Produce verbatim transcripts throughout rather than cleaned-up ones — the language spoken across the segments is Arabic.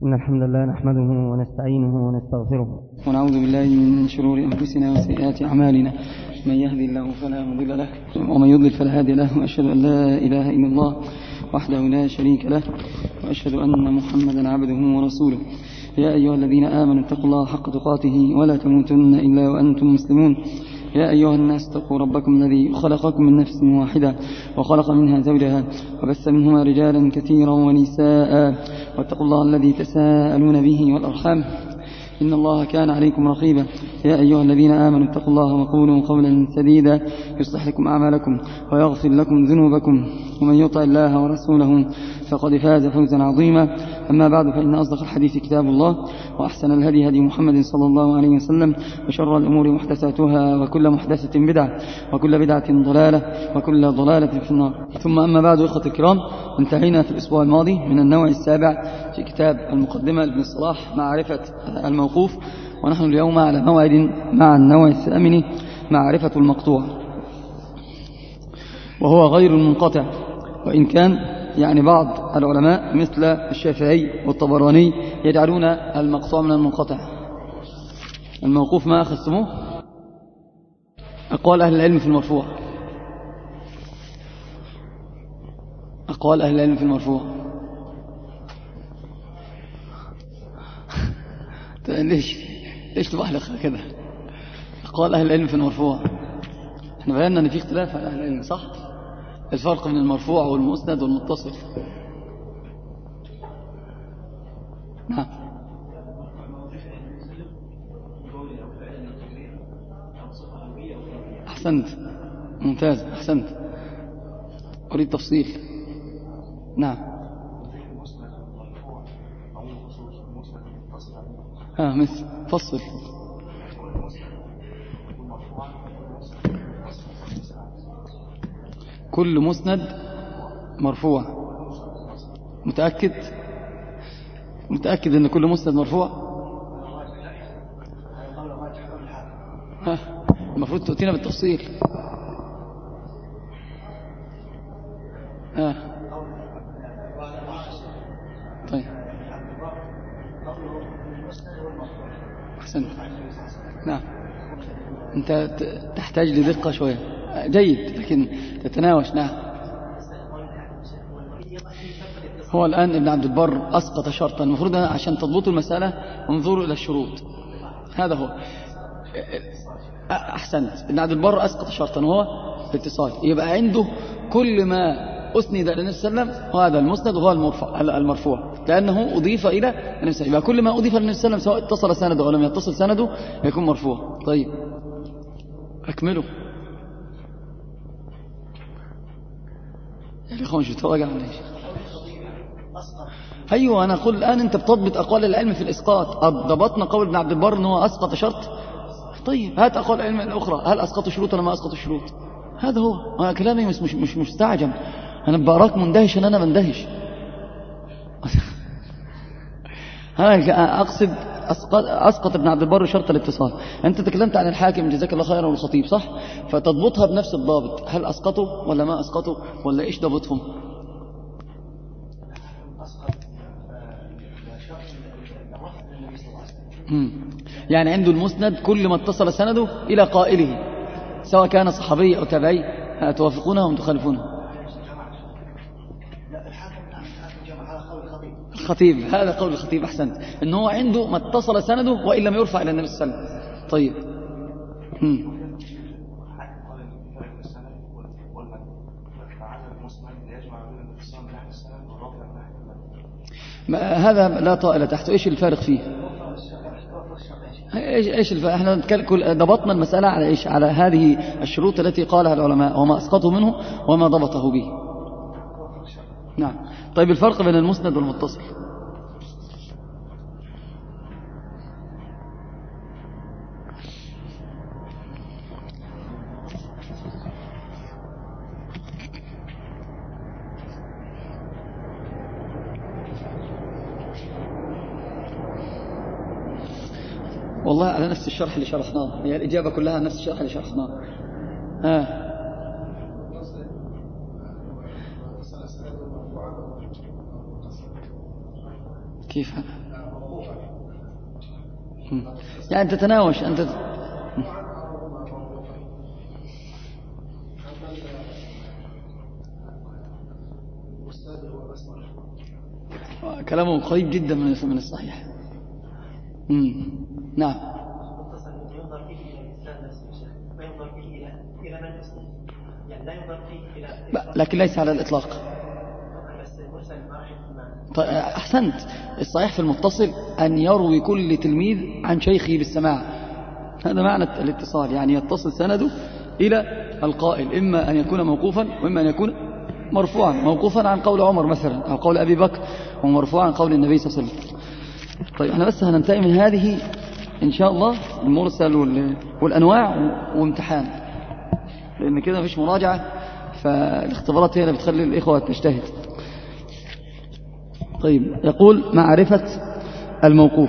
إن الحمد لله نحمده ونستعينه ونستغفره ونعوذ بالله من شرور أنفسنا وسيئات أعمالنا. من يهدي الله فلا مضل له ومن يضلل فلا هادي له، وأشهد أن لا إله إلا الله وحده لا شريك له، وأشهد أن محمدا عبده ورسوله. يا أيها الذين آمنوا اتقوا الله حق تقاته ولا تموتن إلا وأنتم مسلمون. يا أيها الناس اتقوا ربكم الذي خلقكم من نفس واحدة وخلق منها زوجها وبث منهما رجالا كثيرا ونساء، واتقوا الله الذي تساءلون به والأرحام إن الله كان عليكم رقيبا. يا أيها الذين آمنوا اتقوا الله وقولوا قولا سديدا يصلح لكم أعمالكم ويغفر لكم ذنوبكم، ومن يطع الله ورسوله فقد فاز فوزا عظيما. أما بعد، فإن أصدق الحديث كتاب الله، وأحسن الهدي هدي محمد صلى الله عليه وسلم، وشر الأمور محدثاتها، وكل محدثة بدعة، وكل بدعة ضلالة، وكل ضلالة في النار. ثم أما بعد، إخوة الكرام، انتهينا في الأسبوع الماضي من النوع السابع في كتاب المقدمة لابن الصلاح معرفة الموقوف، ونحن اليوم على موعد مع النوع الثامن معرفة المقطوع، وهو غير المنقطع. وإن كان يعني بعض العلماء مثل الشافعي والطبراني يجعلون المقطوع من المنقطع. الموقوف ما أخذتموه؟ أقوال أهل العلم في المرفوع، أقوال أهل العلم في المرفوع ليش ليش تبحلق كذا؟ أقوال أهل العلم في المرفوع، احنا بينا أن في اختلاف على أهل العلم، صح؟ الفرق بين المرفوع والمسند والمتصل. نعم، أحسنت، ممتاز، أحسنت، أريد تفصيل. نعم، ها مثل فصل. كل مسند مرفوع. متأكد متأكد أن كل مسند مرفوع؟ ها، المفروض تؤتينا بالتفصيل. ها، طيب، أحسنت. نعم، أنت تحتاج لدقة شوية. جيد، لكن تتناوش. نعم، هو الآن ابن عبد البر أسقط شرطا، المفروض عشان تضبطوا المسألة انظروا إلى الشروط. هذا هو. أحسنت، ابن عبد البر أسقط شرطا وهو الاتصال. يبقى عنده كل ما أسند إلى النبي صلى الله عليه وسلم وهذا المسند وهو المرفوع، لأنه أضيف إلى النبي صلى الله عليه وسلم. يبقى كل ما أضيف إلى النبي صلى الله عليه وسلم سواء اتصل سنده أو لم يتصل سنده يكون مرفوع. طيب، أكملوا يا أخوان، شو تراجع عن إيش؟ أيوة، أنا أقول الآن أنت بتضبط أقوال العلم في الإسقاط. ضبطنا قول ابن عبد البر أنه أسقط شرط. طيب، هات أقوال العلم الأخرى، هل أسقطوا شروط ولا ما أسقطوا شروط؟ هذا هو. أنا كلامي مش مش مش مستعجم، أنا بقراك مندهش أن أنا مندهش. أنا أقصد أسقط, أسقط ابن عبد البر شرط الاتصال. أنت تكلمت عن الحاكم جزاك الله خيرا والخطيب، صح؟ فتضبطها بنفس الضابط، هل أسقطوا ولا ما أسقطوا ولا إيش ضبطهم؟ يعني عنده المسند كل ما اتصل سنده إلى قائله سواء كان صحابي أو تابعي، توافقونه أم تخالفونه؟ الخطيب، هذا قول الخطيب. أحسنت، إنه هو عنده ما اتصل سنده وإن لم يرفع إلى النبي صلى الله عليه وسلم. طيب، هم. هذا لا طائل تحته. إيش الفارق فيه؟ ايش ايش الف... احنا ضبطنا المسألة على ايش؟ على هذه الشروط التي قالها العلماء وما اسقطوا منه وما ضبطه به. نعم. طيب، الفرق بين المسند والمتصل. والله على نفس الشرح اللي شرحناه، هي الإجابة كلها نفس الشرح اللي شرحناه. ها، كيف هذا؟ يعني تتناوش أنت. كلامه قريب جدا من الصحيح. مم. نعم. لكن ليس على الإطلاق. أحسنت. الصحيح في المتصل أن يروي كل تلميذ عن شيخه بالسماع، هذا معنى الاتصال، يعني يتصل سنده إلى القائل، إما أن يكون موقوفا وإما أن يكون مرفوعا. موقوفا عن قول عمر مثلا أو قول أبي بكر، ومرفوعا عن قول النبي صلى الله عليه وسلم. طيب احنا بس هننتهي من هذه إن شاء الله المرسل والأنواع وامتحان، لأن كده مفيش مراجعة، فالاختبارات هي اللي بتخلي الإخوة تجتهد. طيب يقول معرفة الموقوف.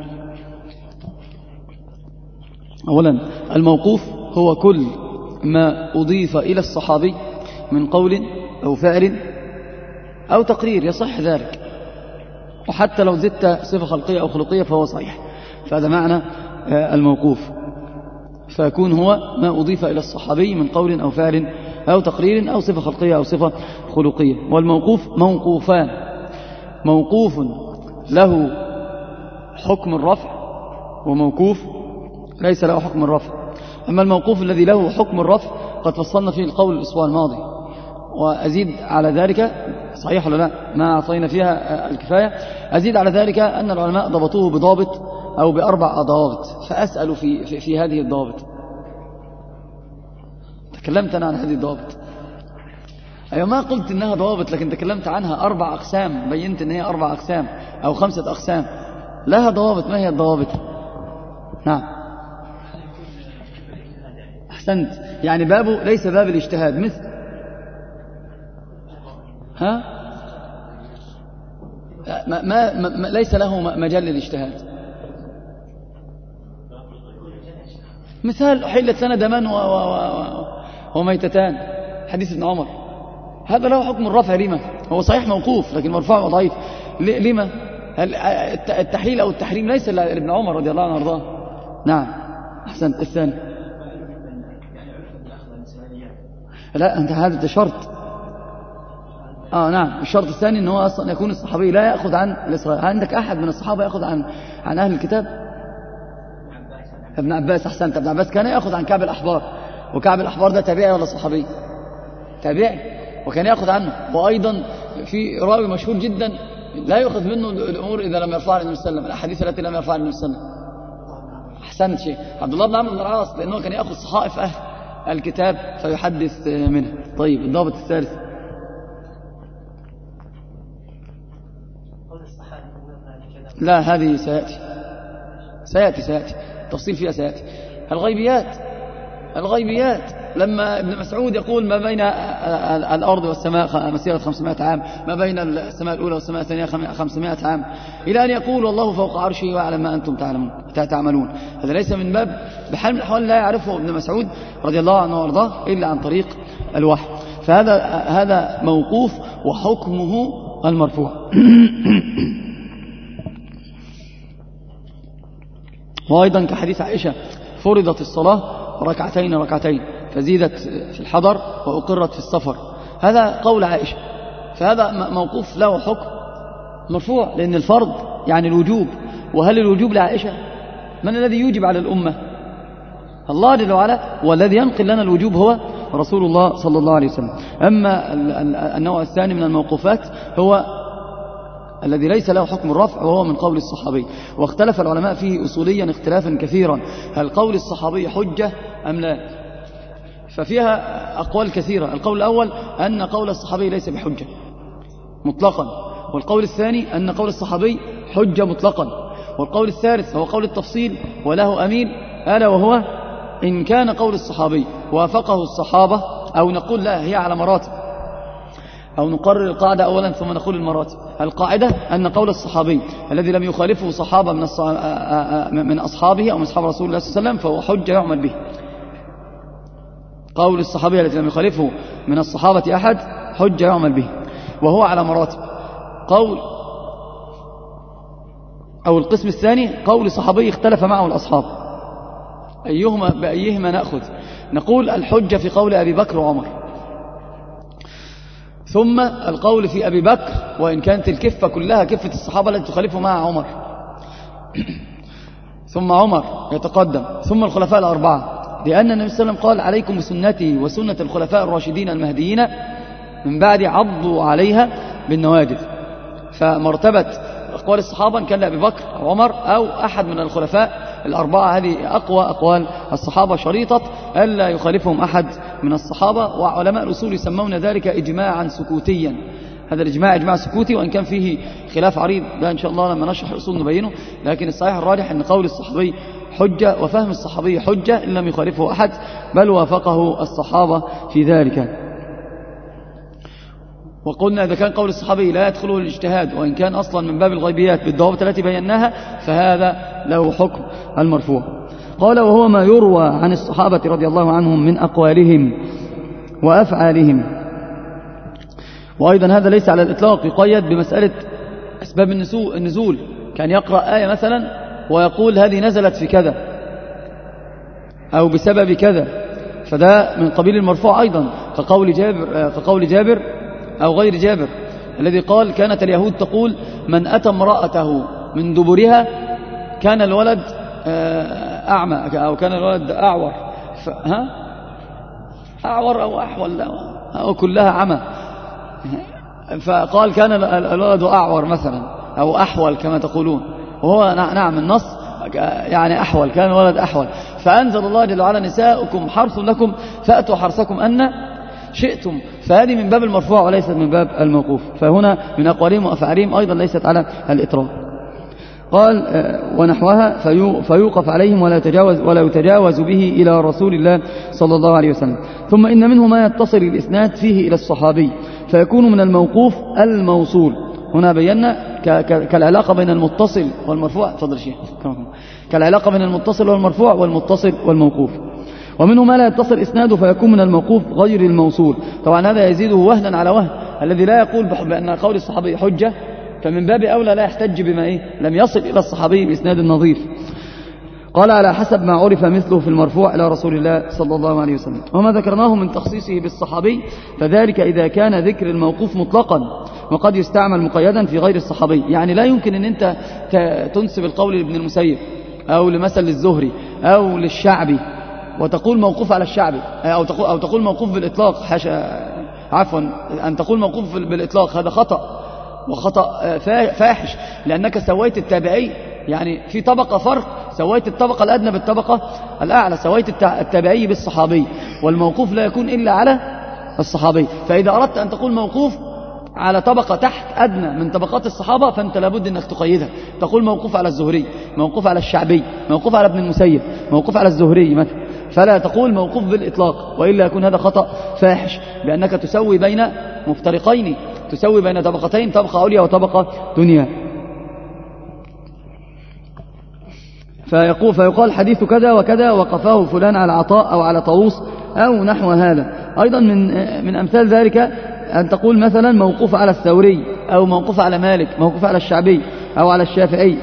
أولا الموقوف هو كل ما أضيف إلى الصحابي من قول أو فعل أو تقرير يصح ذلك، وحتى لو زدت صفة خلقية أو خلقية فهو صحيح. فهذا معنى الموقوف، فيكون هو ما أضيف إلى الصحابي من قول أو فعل أو تقرير أو صفة خلقية أو صفة خلقية. والموقوف موقوفان: موقوف له حكم الرفع، وموقوف ليس له حكم الرفع. أما الموقوف الذي له حكم الرفع قد فصلنا فيه القول الأسبوع الماضي، وأزيد على ذلك، صحيح ولا لا؟ ما أعطينا فيها الكفاية. أزيد على ذلك أن العلماء ضبطوه بضابط أو بأربع ضوابط، فأسأل في, في, في هذه الضوابط. تكلمت أنا عن هذه الضوابط. أيوة، ما قلت إنها ضوابط، لكن تكلمت عنها أربع أقسام، بينت إن هي أربع أقسام أو خمسة أقسام لها ضوابط. ما هي الضوابط؟ نعم أحسنت. يعني بابه ليس باب الاجتهاد، مثل ها ما, ما, ما ليس له مجال للاجتهاد. مثال حلت لنا دمان و و و وميتتان، حديث ابن عمر، هذا له حكم الرفع. لما؟ هو صحيح موقوف لكن مرفوع وضعيف. لما؟ التحليل أو التحريم ليس لابن عمر رضي الله عنه وارضاه. نعم أحسنت. الثاني لا، أنت هذا شرط. آه نعم، الشرط الثاني أنه أصلا يكون الصحابي لا يأخذ عن الإسرائيل. عندك أحد من الصحابة يأخذ عن عن أهل الكتاب؟ ابن عباس. أحسنت. ابن عباس كان يأخذ عن كعب الأحبار، وكعب الأحبار ده تابعي ولا صحابي؟ تابعي، وكان يأخذ عنه. وأيضا في راوي مشهور جدا لا يأخذ منه الأمور إذا لم يرفعها النبي صلى الله عليه وسلم، الأحاديث التي لم يرفعها النبي صلى الله عليه وسلم. أحسنت شيء عبد الله بن عمرو بن العاص، لأنه كان يأخذ صحائف أهل الكتاب فيحدث منها. طيب الضابط الثالث. لا، هذه سيأتي سيأتي سيأتي تفصيل فيها سيأتي. الغيبيات الغيبيات لما ابن مسعود يقول ما بين الأرض والسماء مسيرة خمسمائة عام، ما بين السماء الأولى والسماء الثانية خمسمائة عام، إلى أن يقول والله فوق عرشه ويعلم ما أنتم تعملون. هذا ليس من باب بحال من الأحوال لا يعرفه ابن مسعود رضي الله عنه وارضاه إلا عن طريق الوحي. فهذا هذا موقوف وحكمه المرفوع. وأيضا كحديث عائشة: فرضت الصلاة ركعتين ركعتين فزيدت في الحضر وأقرت في السفر. هذا قول عائشة، فهذا موقوف له حكم مرفوع، لأن الفرض يعني الوجوب. وهل الوجوب لعائشة؟ من الذي يوجب على الأمة؟ الله جل وعلا، والذي ينقل لنا الوجوب هو رسول الله صلى الله عليه وسلم. أما النوع الثاني من الموقوفات هو الذي ليس له حكم الرفع، وهو من قول الصحابي. واختلف العلماء فيه أصوليا اختلافا كثيرا، هل قول الصحابي حجة أم لا؟ ففيها أقوال كثيرة. القول الأول أن قول الصحابي ليس بحجة مطلقا، والقول الثاني أن قول الصحابي حجة مطلقا، والقول الثالث هو قول التفصيل وله أميل، ألا وهو إن كان قول الصحابي وافقه الصحابة، أو نقول لا، هي على مراتب، أو نقرر القاعدة أولا ثم نقول المراتب. القاعدة أن قول الصحابي الذي لم يخالفه صحابة من من أصحابه أو من أصحاب رسول الله صلى الله عليه وسلم فهو حجة يعمل به. قول الصحابي الذي لم يخالفه من الصحابة أحد حجة يعمل به، وهو على مراتب. قول أو القسم الثاني قول صحابي اختلف معه الأصحاب، أيهما بأيهما نأخذ؟ نقول الحجة في قول أبي بكر وعمر، ثم القول في أبي بكر وإن كانت الكفة كلها كفة الصحابة التي تخالفه مع عمر، ثم عمر يتقدم، ثم الخلفاء الأربعة، لأن النبي صلى الله عليه وسلم قال عليكم بسنتي وسنة الخلفاء الراشدين المهديين من بعد عضوا عليها بالنواجذ. فمرتبة أقوال الصحابة كان لأبي بكر أو عمر أو أحد من الخلفاء الأربعة، هذه أقوى أقوال الصحابة شريطة ألا يخالفهم أحد من الصحابة. وعلماء الأصول يسمون ذلك إجماعا سكوتيا، هذا الإجماع إجماع سكوتي، وإن كان فيه خلاف عريض ده إن شاء الله لما نشرح الأصول نبينه، لكن الصحيح الراجح أن قول الصحابي حجة وفهم الصحابي حجة إن لم يخالفه أحد، بل وافقه الصحابة في ذلك. وقلنا إذا كان قول الصحابي لا يدخله الاجتهاد وإن كان أصلا من باب الغيبيات بالضوابط التي بيناها، فهذا له حكم المرفوع. قال وهو ما يروى عن الصحابة رضي الله عنهم من أقوالهم وأفعالهم. وأيضا هذا ليس على الإطلاق يقيد بمسألة أسباب النزول، كان يقرأ آية مثلا ويقول هذه نزلت في كذا أو بسبب كذا، فده من قبيل المرفوع أيضا، كقول جابر, كقول جابر أو غير جابر الذي قال كانت اليهود تقول من أتى امرأته من دبرها كان الولد أعمى أو كان الولد أعور، ها أعور أو أحول أو كلها عمى، فقال كان الولد أعور مثلا أو أحول كما تقولون، وهو نعم النص يعني أحول، كان الولد أحول، فأنزل الله جل وعلا نساؤكم حرث لكم فأتوا حرثكم أن شئتم، فهذه من باب المرفوع وليست من باب الموقوف، فهنا من أقوالهم وأفعالهم أيضا ليست على الإطراء. قال ونحوها فيوقف عليهم ولا يتجاوز, ولا يتجاوز به إلى رسول الله صلى الله عليه وسلم. ثم إن منه ما يتصل الإسناد فيه إلى الصحابي فيكون من الموقوف الموصول. هنا بينا كالعلاقة بين المتصل والمرفوع، تفضل شيخ، كالعلاقة بين المتصل والمرفوع والمتصل والموقوف. ومنه ما لا يتصل إسناده فيكون من الموقوف غير الموصول. طبعا هذا يزيده وهنا على وهن، الذي لا يقول بأن قول الصحابي حجة فمن باب أولى لا يحتج بما إيه لم يصل إلى الصحابي بإسناد نظيف. قال على حسب ما عرف مثله في المرفوع إلى رسول الله صلى الله عليه وسلم. وما ذكرناه من تخصيصه بالصحابي فذلك إذا كان ذكر الموقوف مطلقا، وقد يستعمل مقيدا في غير الصحابي. يعني لا يمكن أن أنت تنسب القول لابن المسيب أو لمثل للزهري أو للشعبي وتقول موقوف على الشعبي، أو تقول, أو تقول موقوف بالإطلاق، حاشا عفوا أن تقول موقوف بالإطلاق، هذا خطأ وخطأ فاحش، لأنك سويت التابعي، يعني في طبقة فرق، سويت الطبقة الأدنى بالطبقة الأعلى، سويت التابعي بالصحابي، والموقوف لا يكون إلا على الصحابي. فإذا أردت أن تقول موقوف على طبقة تحت أدنى من طبقات الصحابة فأنت لابد أنك تقيدها، تقول موقوف على الزهري، موقوف على الشعبي، موقوف على ابن المسيب، موقوف على الزهري مثلا، فلا تقول موقوف بالإطلاق، وإلا يكون هذا خطأ فاحش، بأنك تسوي بين مفترقين، تسوي بين طبقتين، طبقة عليا وطبقة دنيا. فيقول فيقال حديث كذا وكذا وقفاه فلان على عطاء أو على طاووس أو نحو هذا. أيضا من من أمثال ذلك أن تقول مثلا موقوف على الثوري أو موقوف على مالك، موقوف على الشعبي أو على الشافعي.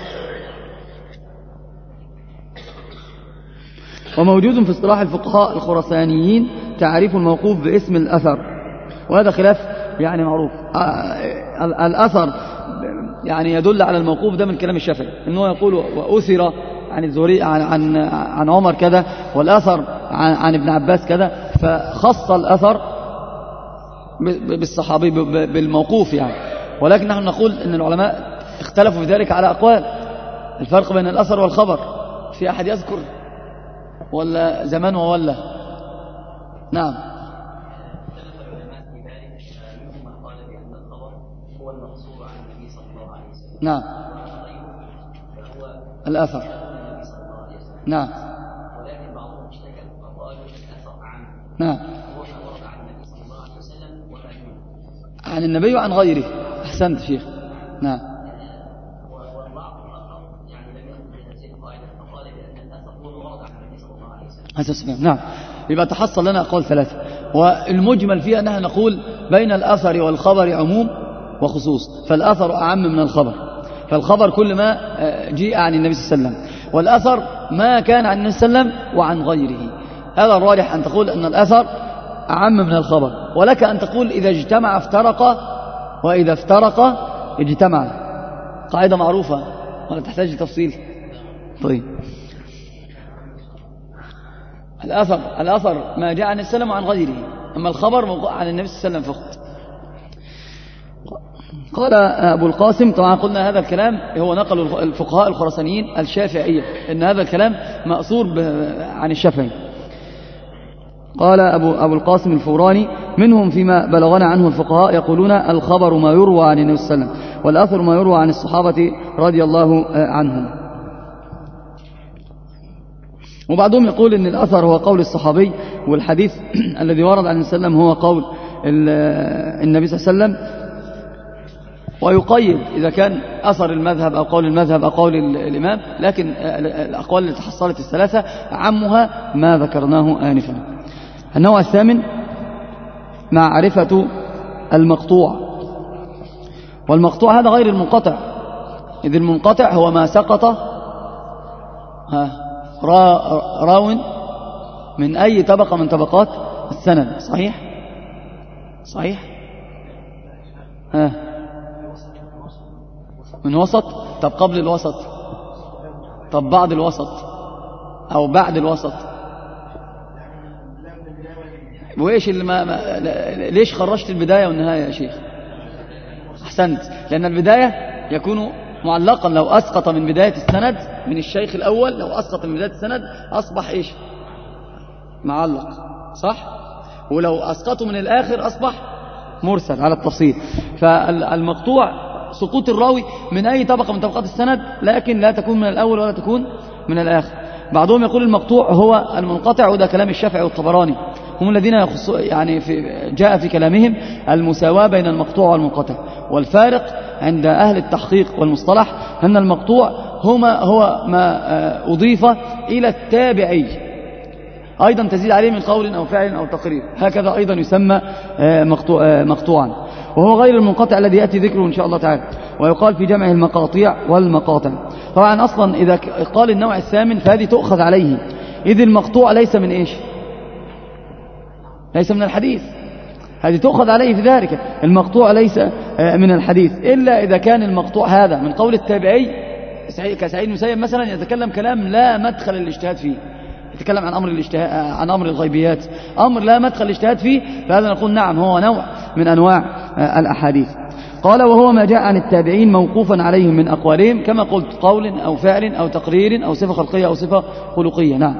وموجود في اصطلاح الفقهاء الخراسانيين تعريف الموقوف باسم الأثر، وهذا خلاف يعني معروف. الأثر يعني يدل على الموقوف، ده من كلام الشافعي أنه يقول وأثر عن الزهري عن, عن, عن عمر كذا، والأثر عن, عن ابن عباس كذا، فخص الأثر بالصحابي بالموقوف يعني. ولكن نحن نقول أن العلماء اختلفوا في ذلك على أقوال، الفرق بين الأثر والخبر. في أحد يذكر ولا زمان وولا؟ نعم. نعم الأثر، نعم ولكن بعضهم اشتكى وقال الأثر عن نعم هو ما ورد عن النبي صلى الله عليه وسلم وما عن النبي وعن غيره. أحسنت شيخ. نعم. والبعض الآخر يعني لم يأخذ بهذه القاعدة فقال بأن الأثر هو ما ورد عن النبي صلى الله عليه وسلم. نعم. يبقى تحصل لنا أقوال ثلاثة، والمجمل فيها أنها نقول بين الأثر والخبر عموم وخصوص، فالأثر أعم من الخبر. فالخبر كل ما جاء عن النبي صلى الله عليه وسلم، والأثر ما كان عن النبي صلى الله عليه وسلم وعن غيره. هذا الراجح أن تقول أن الأثر أعم من الخبر، ولك أن تقول إذا اجتمع افترق وإذا افترق اجتمع. قاعدة معروفة ولا تحتاج لتفصيل؟ طيب، الأثر الأثر ما جاء عن النبي صلى الله عليه وسلم وعن غيره، أما الخبر موقوع عن النبي صلى الله عليه وسلم فقط. قال أبو القاسم، طبعا قلنا هذا الكلام هو نقل الفقهاء الخراسانيين الشافعية، إن هذا الكلام مأثور عن الشافعي. قال أبو, أبو القاسم الفوراني: منهم فيما بلغنا عنه الفقهاء يقولون الخبر ما يروى عن النبي صلى الله عليه وسلم، والأثر ما يروى عن الصحابة رضي الله عنهم. وبعضهم يقول إن الأثر هو قول الصحابي، والحديث الذي ورد عن النبي صلى الله عليه وسلم هو قول النبي صلى الله عليه وسلم، ويقيد إذا كان أثر المذهب أو قول المذهب أو قول الإمام، لكن الأقوال التي تحصلت الثلاثة عمها ما ذكرناه آنفا. النوع الثامن معرفة المقطوع، والمقطوع هذا غير المنقطع، إذ المنقطع هو ما سقط ها راو من أي طبقة من طبقات السند. صحيح صحيح ها من وسط، طب قبل الوسط، طب بعد الوسط أو بعد الوسط، وإيش اللي ما, ما ليش خرجت البداية والنهاية يا شيخ؟ أحسنت، لأن البداية يكون معلقا، لو أسقط من بداية السند من الشيخ الأول، لو أسقط من بداية السند أصبح إيش؟ معلق، صح؟ ولو أسقطه من الآخر أصبح مرسل على التفصيل. فالمقطوع سقوط الراوي من أي طبقة من طبقات السند، لكن لا تكون من الأول ولا تكون من الآخر. بعضهم يقول المقطوع هو المنقطع، وده كلام الشافعي والطبراني، هم الذين يخصوا يعني في جاء في كلامهم المساواة بين المقطوع والمنقطع. والفارق عند أهل التحقيق والمصطلح أن المقطوع هما هو ما أضيف إلى التابعي، أيضا تزيد عليه من قول أو فعل أو تقرير، هكذا أيضا يسمى مقطوع مقطوعا، وهو غير المنقطع الذي يأتي ذكره إن شاء الله تعالى. ويقال في جمع المقاطيع والمقاطع. طبعا أصلا إذا قال النوع الثامن فهذه تؤخذ عليه، إذ المقطوع ليس من إيش؟ ليس من الحديث، هذه تؤخذ عليه في ذلك. المقطوع ليس من الحديث إلا إذا كان المقطوع هذا من قول التابعي كسعيد المسيب مثلا، يتكلم كلام لا مدخل الاجتهاد فيه، يتكلم عن أمر الاجتهاد، عن أمر الغيبيات، أمر لا مدخل الاجتهاد فيه، فهذا نقول نعم هو نوع من أنواع الأحاديث. قال وهو ما جاء عن التابعين موقوفا عليهم من أقوالهم، كما قلت قول أو فعل أو تقرير أو صفة خلقية أو صفة خلقية. نعم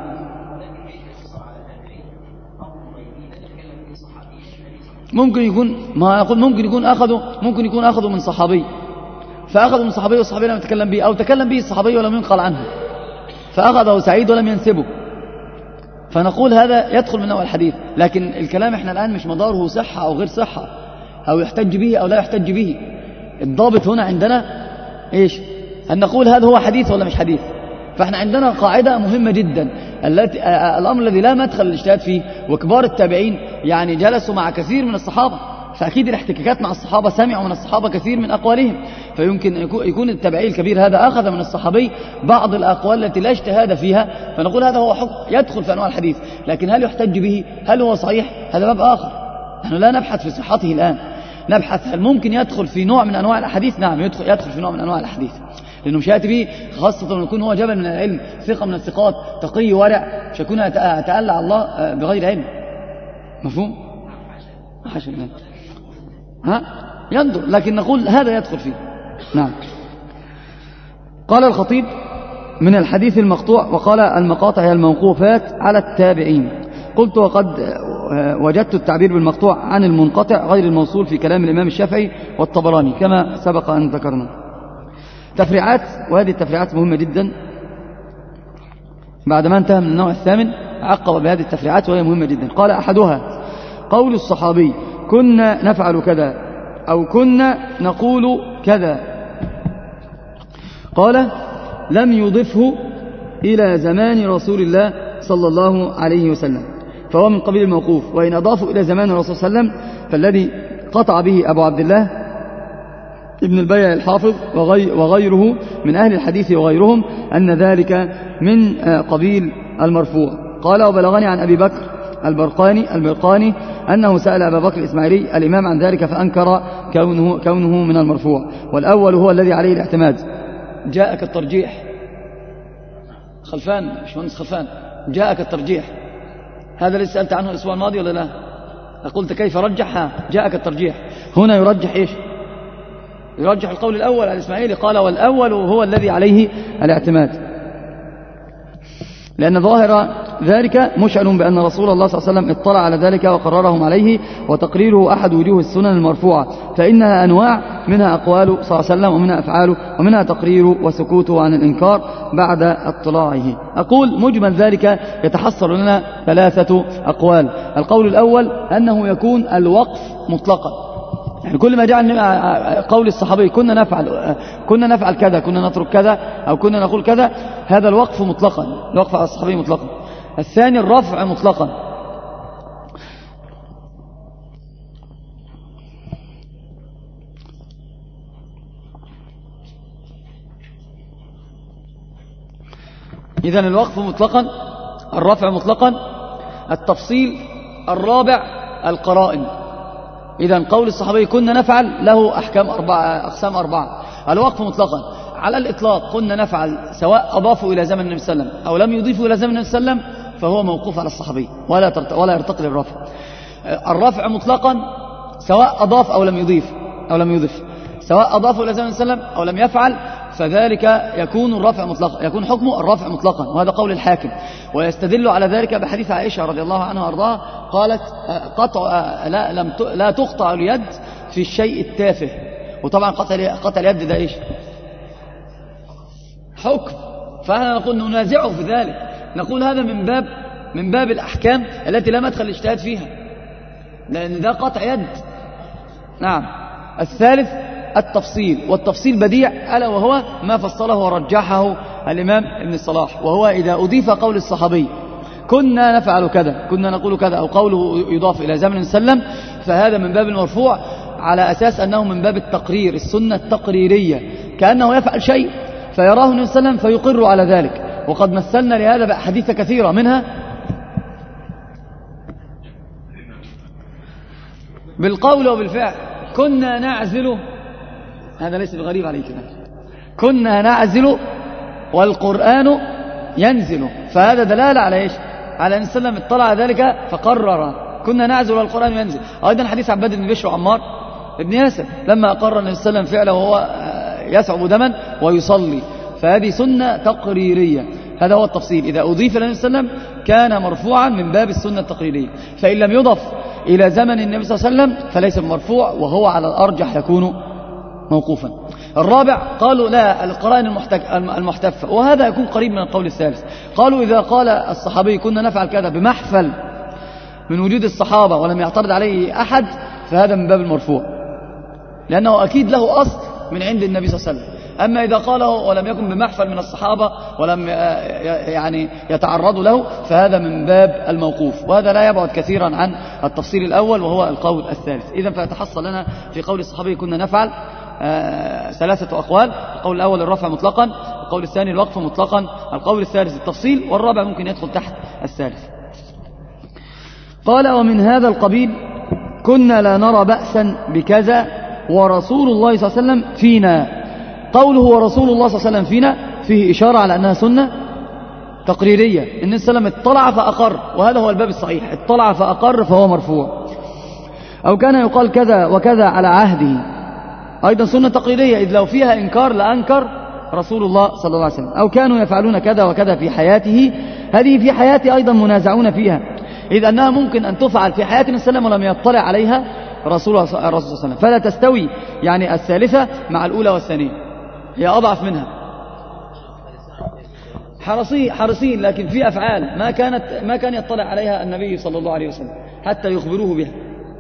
ممكن يكون، ما أقول ممكن يكون أخذوا ممكن يكون أخذوا من صحابي، فأخذوا من صحابي والصحابي لم يتكلم به، أو تكلم به الصحابي ولم ينقل عنه، فأخذه سعيد ولم ينسبه، فنقول هذا يدخل من نوع الحديث. لكن الكلام احنا الآن مش مداره صحة أو غير صحة، أو يحتج به أو لا يحتج به. الضابط هنا عندنا إيش؟ أن نقول هذا هو حديث ولا مش حديث. فاحنا عندنا قاعدة مهمة جدا، التي الأمر الذي لا مدخل الاجتهاد فيه، وكبار التابعين يعني جلسوا مع كثير من الصحابة، فأكيد الاحتكاكات مع الصحابة سمعوا من الصحابة كثير من أقوالهم، فيمكن يكون التابعي الكبير هذا أخذ من الصحابي بعض الأقوال التي لا اجتهاد فيها، فنقول هذا هو حكم يدخل في أنواع الحديث. لكن هل يحتج به؟ هل هو صحيح؟ هذا باب آخر، نحن لا نبحث في صحته الآن، نبحث هل ممكن يدخل في نوع من أنواع الأحاديث. نعم يدخل, يدخل في نوع من أنواع الأحاديث، لأنه مش يأتي به خاصة أن يكون هو جبل من العلم، ثقة من الثقات، تقي ورع، مش يكون يتألى على الله بغير علم. مفهوم؟ حاشا ها ينظر، لكن نقول هذا يدخل فيه. نعم. قال الخطيب من الحديث المقطوع، وقال المقاطع هي الموقوفات على التابعين. قلت وقد وجدت التعبير بالمقطوع عن المنقطع غير الموصول في كلام الإمام الشافعي والطبراني كما سبق أن ذكرنا. تفريعات، وهذه التفريعات مهمة جدا. بعدما انتهى من النوع الثامن عقب بهذه التفريعات وهي مهمة جدا. قال أحدها قول الصحابي كنا نفعل كذا أو كنا نقول كذا، قال لم يضفه إلى زمان رسول الله صلى الله عليه وسلم، فهو من قبيل الموقوف. وإن أضافوا إلى زمان الرسول صلى الله عليه وسلم فالذي قطع به أبو عبد الله ابن البيع الحافظ وغي وغيره من أهل الحديث وغيرهم أن ذلك من قبيل المرفوع. قال وبلغني عن أبي بكر البرقاني البرقاني أنه سأل أبا بكر الإسماعيلي الإمام عن ذلك فأنكر كونه, كونه من المرفوع، والأول هو الذي عليه الاعتماد. جاءك الترجيح خلفان باشمهندس خلفان، جاءك الترجيح، هذا اللي سألت عنه الأسبوع الماضي ولا لا؟ قلت كيف رجح؟ جاءك الترجيح، هنا يرجح إيش؟ يرجح القول الأول على الإسماعيلي. قال والأول هو الذي عليه الاعتماد، لأن ظاهر ذلك مشعل بأن رسول الله صلى الله عليه وسلم اطلع على ذلك وقررهم عليه، وتقريره أحد وجوه السنن المرفوعة، فإنها أنواع، منها أقواله صلى الله عليه وسلم ومنها أفعاله ومنها تقريره وسكوته عن الإنكار بعد اطلاعه. أقول مجمل ذلك يتحصل لنا ثلاثة أقوال. القول الأول أنه يكون الوقف مطلقا، يعني كل ما جعل قول الصحابي كنا نفعل كنا نفعل كذا، كنا نترك كذا، أو كنا نقول كذا، هذا الوقف مطلقا، الوقف على الصحابي مطلقا. الثاني الرفع مطلقا، إذن الوقف مطلقا، الرفع مطلقا. التفصيل الرابع القرائن. إذن قول الصحابي كنا نفعل له أحكام أربعة، أقسام أربعة. الوقف مطلقا على الإطلاق كنا نفعل، سواء أضافوا إلى زمن النبي صلى الله عليه وسلم أو لم يضيفوا إلى زمن النبي صلى الله عليه وسلم، فهو موقوف على الصحابي ولا ولا يرتقي للرفع. الرفع مطلقا سواء أضاف أو لم يضيف أو لم يضيف، سواء أضافوا إلى زمن النبي صلى الله عليه وسلم أو لم يفعل، فذلك يكون الرفع مطلقا، يكون حكمه الرفع مطلقا، وهذا قول الحاكم. ويستدل على ذلك بحديث عائشة رضي الله عنها وارضاها قالت قطع لا, لم لا تقطع اليد في الشيء التافه. وطبعا قطع قطع اليد ده إيش؟ حكم، فاحنا نقول ننازعه في ذلك، نقول هذا من باب من باب الأحكام التي لا مدخل الاجتهاد فيها، لأن ده قطع يد. نعم. الثالث التفصيل، والتفصيل بديع، ألا وهو ما فصله ورجحه الإمام ابن الصلاح، وهو إذا أضيف قول الصحابي كنا نفعل كذا، كنا نقول كذا، أو قوله يضاف إلى زمن سلم، فهذا من باب المرفوع على أساس أنه من باب التقرير، السنة التقريرية، كأنه يفعل شيء فيراه النبي صلى الله عليه وسلم فيقر على ذلك. وقد مثلنا لهذا بأحاديث كثيرة، منها بالقول وبالفعل. كنا نعزل، هذا ليس بغريب عليك، كنا نعزل والقرآن ينزل، فهذا دلالة على إيش؟ على أن النبي اطلع على ذلك فقرر كنا نعزل والقرآن ينزل. أيضا حديث عباد بن بشر وعمار بن ياسر لما أقر النبي صلى الله عليه وسلم فعله وهو يسعب دما ويصلي، فهذه سنة تقريرية. هذا هو التفصيل، إذا أضيف إلى النبي صلى الله عليه وسلم كان مرفوعا من باب السنة التقريرية، فإن لم يضف إلى زمن النبي صلى الله عليه وسلم فليس بمرفوع، وهو على الأرجح يكون موقوفا. الرابع قالوا لا، القرائن المحتفة، وهذا يكون قريب من القول الثالث. قالوا إذا قال الصحابي كنا نفعل كذا بمحفل من وجود الصحابة ولم يعترض عليه أحد، فهذا من باب المرفوع، لأنه أكيد له أصل من عند النبي صلى الله عليه وسلم. أما إذا قاله ولم يكن بمحفل من الصحابة ولم يعني يتعرضوا له، فهذا من باب الموقوف، وهذا لا يبعد كثيرا عن التفصيل الأول وهو القول الثالث. إذن فيتحصل لنا في قول الصحابي كنا نفعل آه ثلاثة أقوال. القول الأول الرفع مطلقا، القول الثاني الوقف مطلقا، القول الثالث التفصيل، والرابع ممكن يدخل تحت الثالث. قال ومن هذا القبيل كنا لا نرى بأسا بكذا ورسول الله صلى الله عليه وسلم فينا. قوله ورسول الله صلى الله عليه وسلم فينا فيه إشارة على أنها سنة تقريرية. النبي صلى الله عليه وسلم اطلع فأقر، وهذا هو الباب الصحيح، اطلع فأقر فهو مرفوع. أو كان يقال كذا وكذا على عهده، أيضا سنة تقريرية، إذ لو فيها إنكار لأنكر رسول الله صلى الله عليه وسلم. أو كانوا يفعلون كذا وكذا في حياته، هذه في حياته أيضا منازعون فيها، إذ أنها ممكن أن تفعل في حياة النبي صلى الله عليه وسلم ولم يطلع عليها رسول الله صلى الله عليه وسلم، فلا تستوي يعني الثالثة مع الأولى والثانية، هي أضعف منها. حرصين حرصين لكن في أفعال ما كانت ما كان يطلع عليها النبي صلى الله عليه وسلم حتى يخبروه بها.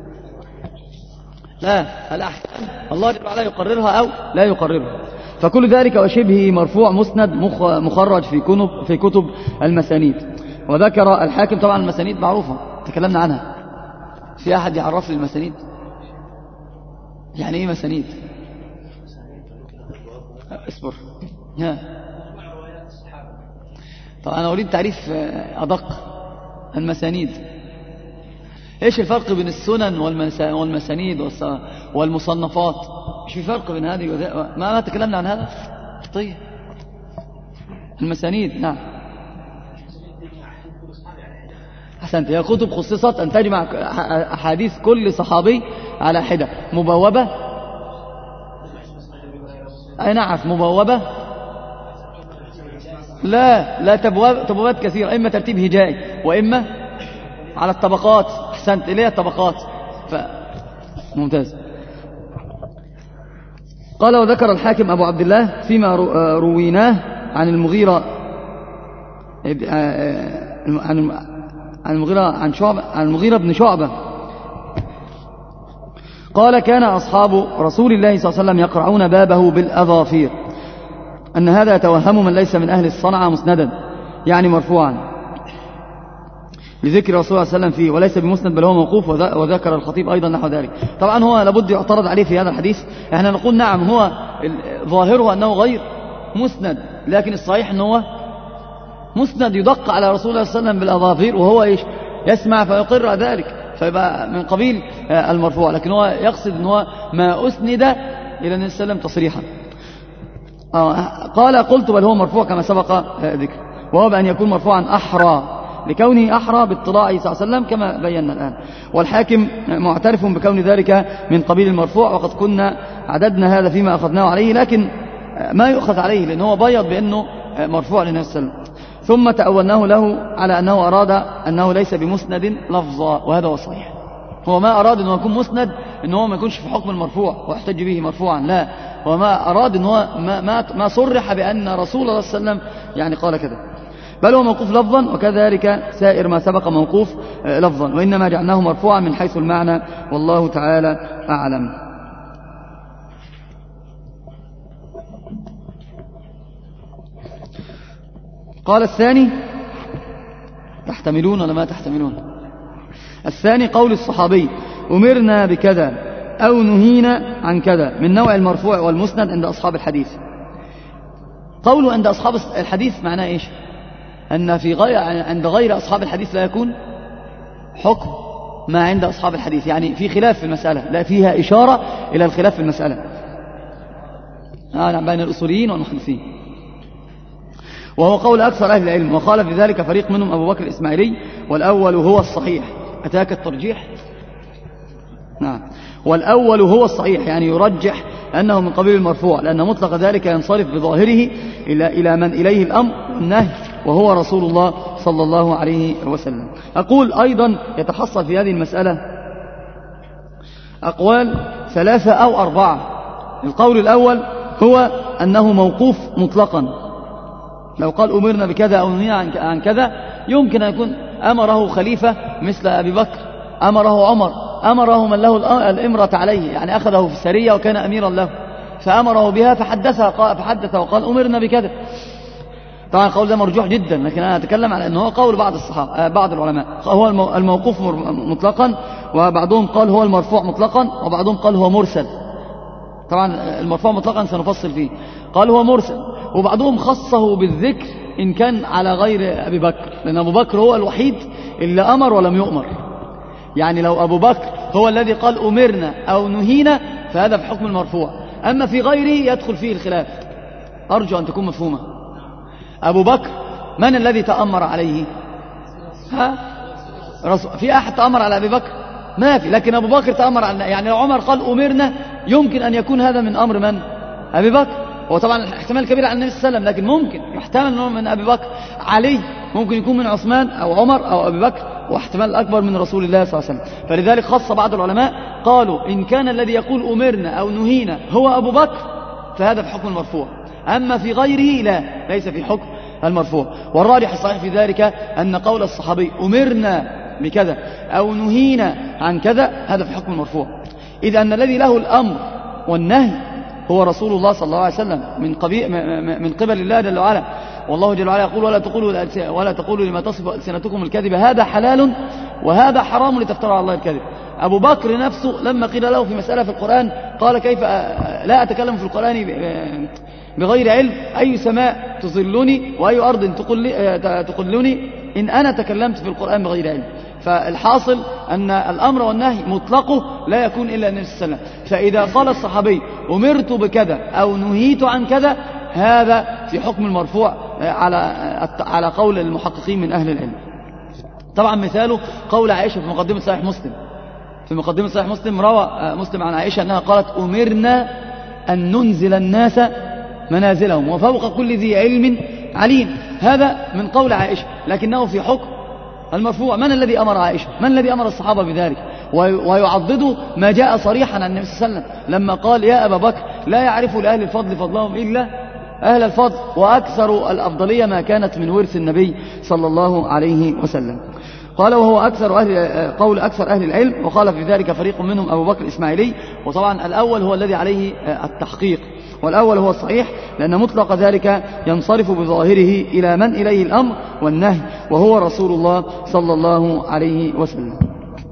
لا، الأحكام الله جل وعلا يقررها أو لا يقررها. فكل ذلك وشبه مرفوع مسند مخرج في كتب في كتب المسانيد. وذكر الحاكم، طبعا المسانيد معروفة تكلمنا عنها. في أحد يعرف لي المسانيد؟ يعني إيه مسانيد؟ اصبر. ها. طب أنا أريد تعريف أدق المسانيد. إيش الفرق بين السنن والمسانيد والمصنفات؟ إيش في فرق بين هذه وذا؟ ما ما تكلمنا عن هذا؟ طيب المسانيد نعم. أحسنت. هي كتب خصصت أن تجمع أحاديث كل صحابي على حدة مبوبة. أي نعم مبوبة. لا لا تبواب تبوابات كثيرة، إما ترتيب هجائي وإما على الطبقات. أحسنت. إليه الطبقات. ف... ممتاز. قال وذكر الحاكم أبو عبد الله فيما رويناه عن المغيرة عن عن المغيرة عن شعبة عن المغيرة بن شعبة قال كان أصحاب رسول الله صلى الله عليه وسلم يقرعون بابه بالأظافير، أن هذا يتوهم من ليس من أهل الصنعة مسندا يعني مرفوعا لذكر رسول الله صلى الله عليه وسلم فيه، وليس بمسند بل هو موقوف. وذكر الخطيب أيضا نحو ذلك. طبعا هو لابد يعترض عليه في هذا الحديث. احنا نقول نعم هو ظاهره أنه غير مسند، لكن الصحيح أنه مسند يدق على رسول الله صلى الله عليه وسلم بالأظافير، وهو إيش يسمع فيقر ذلك، فيبقى من قبيل المرفوع. لكن هو يقصد أنه ما أسند إلى النبي صلى الله عليه وسلم تصريحا. قال قلت بل هو مرفوع كما سبق ذكر، وهو بأن يكون مرفوعا أحرى لكونه أحرى باطلاعه صلى الله عليه وسلم كما بينا الآن. والحاكم معترف بكون ذلك من قبيل المرفوع، وقد كنا عددنا هذا فيما أخذناه عليه، لكن ما يؤخذ عليه لأنه هو بيض بأنه مرفوع للنبي صلى الله عليه وسلم. ثم تأولناه له على أنه أراد أنه ليس بمسند لفظا، وهذا هو الصحيح. هو ما أراد أنه يكون مسند أنه ما يكونش في حكم المرفوع ويحتج به مرفوعا، لا، هو ما أراد أنه ما, ما, ما صرح بأن رسول الله صلى الله عليه وسلم يعني قال كذا، بل هو موقوف لفظا، وكذلك سائر ما سبق موقوف لفظا، وإنما جعلناه مرفوعا من حيث المعنى، والله تعالى أعلم. قال الثاني تحتملون ولا ما تحتملون؟ الثاني قول الصحابي أمرنا بكذا أو نهينا عن كذا من نوع المرفوع والمسند عند أصحاب الحديث. قوله عند أصحاب الحديث معناه إيش؟ أن في غير عند غير أصحاب الحديث لا يكون حكم ما عند أصحاب الحديث، يعني في خلاف في المسألة، لا فيها إشارة إلى الخلاف في المسألة آه بين الأصوليين والمحدثين، وهو قول أكثر أهل العلم. وقال في ذلك فريق منهم أبو بكر الإسماعيلي، والأول هو الصحيح. أتاك الترجيح؟ نعم، والأول هو الصحيح، يعني يرجح أنه من قبيل المرفوع، لأن مطلق ذلك ينصرف بظاهره إلى إلى من إليه الأمر والنهي، وهو رسول الله صلى الله عليه وسلم. أقول أيضا يتحصل في هذه المسألة أقوال ثلاثة أو أربعة. القول الأول هو أنه موقوف مطلقا، لو قال أمرنا بكذا أو نهينا عن كذا يمكن أن يكون أمره خليفة مثل أبي بكر، أمره عمر، أمره من له الإمرة عليه، يعني أخذه في السرية وكان أميرا له فأمره بها فحدثها فحدث وقال أمرنا بكذا. طبعا القول ده مرجوح جدا، لكن أنا أتكلم على أنه قول بعض الصحابة بعض العلماء هو الموقوف مطلقا، وبعضهم قال هو المرفوع مطلقا، وبعضهم قال هو مرسل. طبعا المرفوع مطلقا سنفصل فيه، قال هو مرسل، وبعضهم خصه بالذكر إن كان على غير أبي بكر، لأن أبو بكر هو الوحيد اللي أمر ولم يؤمر. يعني لو أبو بكر هو الذي قال أمرنا أو نهينا فهذا في حكم المرفوع، أما في غيره يدخل فيه الخلاف. أرجو أن تكون مفهومة. أبو بكر من الذي تأمر عليه؟ ها؟ رسول. في أحد تأمر على أبي بكر؟ ما في، لكن أبو بكر تأمر على، يعني لو عمر قال أمرنا يمكن أن يكون هذا من أمر من؟ أبي بكر. هو طبعا احتمال كبير عن النبي صلى الله عليه وسلم، لكن ممكن يحتمل أنه من أبي بكر. علي ممكن يكون من عثمان أو عمر أو أبي بكر، واحتمال أكبر من رسول الله صلى الله عليه وسلم. فلذلك خص بعض العلماء قالوا إن كان الذي يقول أمرنا أو نهينا هو أبو بكر فهذا في حكم المرفوع، أما في غيره لا، ليس في حكم المرفوع. والراجح الصحيح في ذلك أن قول الصحابي أمرنا بكذا أو نهينا عن كذا هذا في حكم المرفوع، إذ أن الذي له الأمر والنهي هو رسول الله صلى الله عليه وسلم من قبيل من قبل الله جل وعلا. والله جل وعلا يقول ولا تقولوا ولا تقولوا لما تصف ألسنتكم الكذب هذا حلال وهذا حرام لتفتروا على الله الكذب. أبو بكر نفسه لما قيل له في مسألة في القرآن قال كيف لا أتكلم في القرآن بغير علم، أي سماء تظلني وأي أرض تقلني إن أنا تكلمت في القرآن بغير علم. فالحاصل أن الأمر والنهي مطلقه لا يكون إلا النبي صلى الله عليه وسلم. فإذا قال الصحابي أمرت بكذا أو نهيت عن كذا، هذا في حكم المرفوع على على قول المحققين من أهل العلم. طبعا مثاله قول عائشة في مقدمة صحيح مسلم. في مقدمة صحيح مسلم روى مسلم عن عائشة أنها قالت أمرنا أن ننزل الناس منازلهم وفوق كل ذي علم عليم. هذا من قول عائشة، لكنه في حكم المرفوع. من الذي أمر عائشة؟ من الذي أمر الصحابة بذلك؟ ويعضد ما جاء صريحا عن النبي صلى الله عليه وسلم لما قال يا أبا بكر لا يعرف لأهل الفضل فضلهم إلا أهل الفضل، وأكثر الأفضلية ما كانت من ورث النبي صلى الله عليه وسلم. قال وهو أكثر أهل قول أكثر أهل العلم، وقال في ذلك فريق منهم أبو بكر الإسماعيلي. وطبعا الأول هو الذي عليه التحقيق، والأول هو الصحيح، لأن مطلق ذلك ينصرف بظاهره إلى من إليه الأمر والنهي، وهو رسول الله صلى الله عليه وسلم.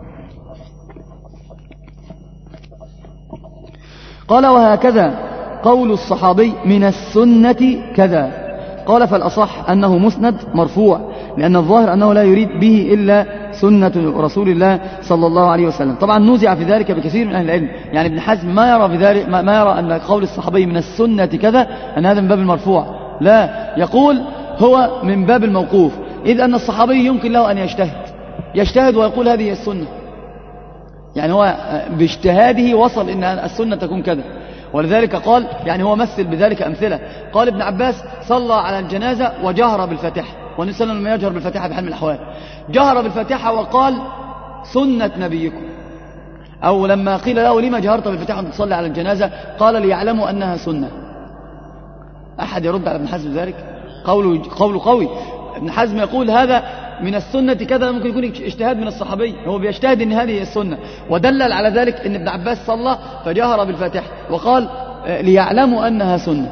قال وهكذا قول الصحابي من السنة كذا. قال فالأصح أنه مسند مرفوع، لأن الظاهر أنه لا يريد به إلا سنة رسول الله صلى الله عليه وسلم. طبعا نزع في ذلك بكثير من أهل العلم، يعني ابن حزم ما يرى في ذلك ما يرى أن قول الصحابي من السنة كذا أن هذا من باب المرفوع، لا، يقول هو من باب الموقوف، إذ أن الصحابي يمكن له أن يجتهد يجتهد ويقول هذه السنة، يعني هو باجتهاده وصل إن السنة تكون كذا. ولذلك قال، يعني هو مثل بذلك أمثلة، قال ابن عباس صلى على الجنازة وجهر بالفاتحة، والنبي صلى الله عليه وسلم يجهر بالفاتحة بحال من الأحوال، جهر بالفاتحة وقال سنة نبيكم. أو لما قيل له لما جهرت بالفاتحة وانت تصلي على الجنازة، قال ليعلموا أنها سنة. أحد يرد على ابن حزم ذلك؟ قوله قول قوي. ابن حزم يقول هذا من السنة كذا، ممكن يكون اجتهاد من الصحابي، هو بيجتهد ان هذه السنة، ودلل على ذلك ان ابن عباس صلى فجهر بالفاتحة وقال ليعلموا أنها سنة.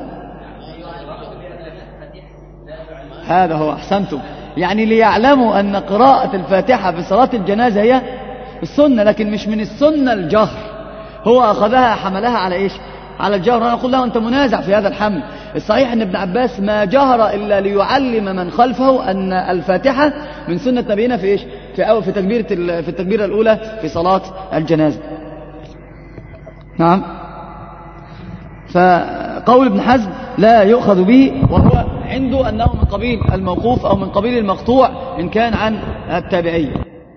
هذا هو، أحسنتم، يعني ليعلموا أن قراءة الفاتحة في صلاة الجنازة هي السنة، لكن مش من السنة الجهر. هو أخذها حملها على إيش؟ على الجهر. أنا أقول له أنت منازع في هذا الحمل. الصحيح أن ابن عباس ما جهر إلا ليعلم من خلفه أن الفاتحة من سنة نبينا في إيش؟ في أول في تكبيرة في التكبيرة الأولى في صلاة الجنازة. نعم. فقول ابن حزم لا يؤخذ به، وهو عنده أنه من قبيل الموقوف أو من قبيل المقطوع إن كان عن التابعية.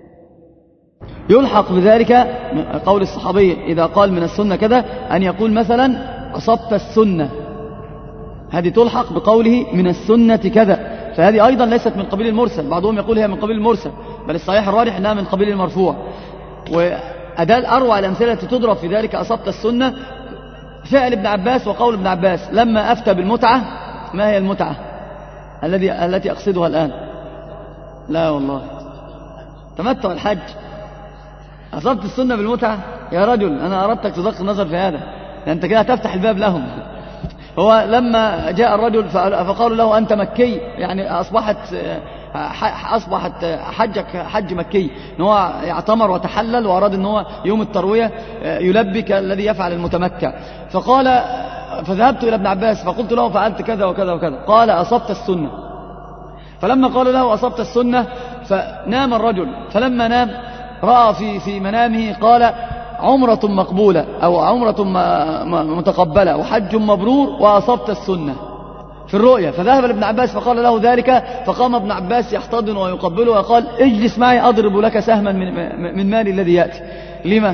يلحق بذلك قول الصحابي إذا قال من السنة كذا أن يقول مثلا أصبت السنة، هذه تلحق بقوله من السنة كذا، فهذه أيضا ليست من قبيل المرسل. بعضهم يقول هي من قبيل المرسل، بل الصحيح الراجح أنها من قبيل المرفوع. وأدال أروع الأمثلة تضرب في ذلك أصبت السنة فعل ابن عباس وقول ابن عباس لما أفتى بالمتعة. ما هي المتعة الذي التي أقصدها الآن؟ لا والله، تمتع الحج. أصبت السنة بالمتعة يا رجل، أنا أردتك تدق النظر في هذا، لأن أنت كده تفتح الباب لهم. هو لما جاء الرجل فقالوا له أنت مكي، يعني أصبحت أصبحت حجك حج مكي، إن هو يعتمر وتحلل وأراد إن هو يوم التروية يلبي كالذي يفعل المتمتع. فقال فذهبت إلى ابن عباس فقلت له فعلت كذا وكذا وكذا، قال أصبت السنة. فلما قال له أصبت السنة فنام الرجل، فلما نام رأى في في منامه قال عمرة مقبولة أو عمرة متقبلة وحج مبرور وأصبت السنة في الرؤيا. فذهب لابن عباس فقال له ذلك، فقام ابن عباس يحتضن ويقبله وقال اجلس معي أضرب لك سهما من, من مالي الذي يأتي. لما؟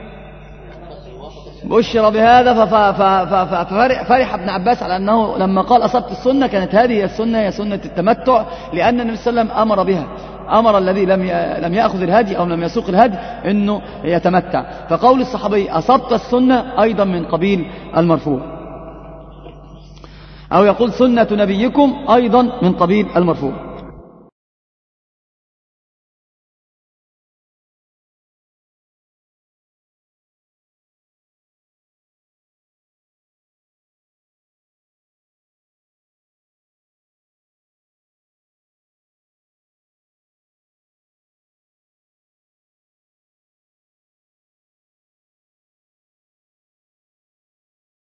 بشر بهذا. ففرح ابن عباس على أنه لما قال أصبت السنة كانت هذه السنة هي سنة التمتع، لأن النبي صلى الله عليه وسلم أمر بها، أمر الذي لم لم يأخذ الهدي أو لم يسوق الهدي أنه يتمتع. فقول الصحابي أصبت السنة أيضا من قبيل المرفوع، أو يقول سنة نبيكم أيضا من قبيل المرفوع.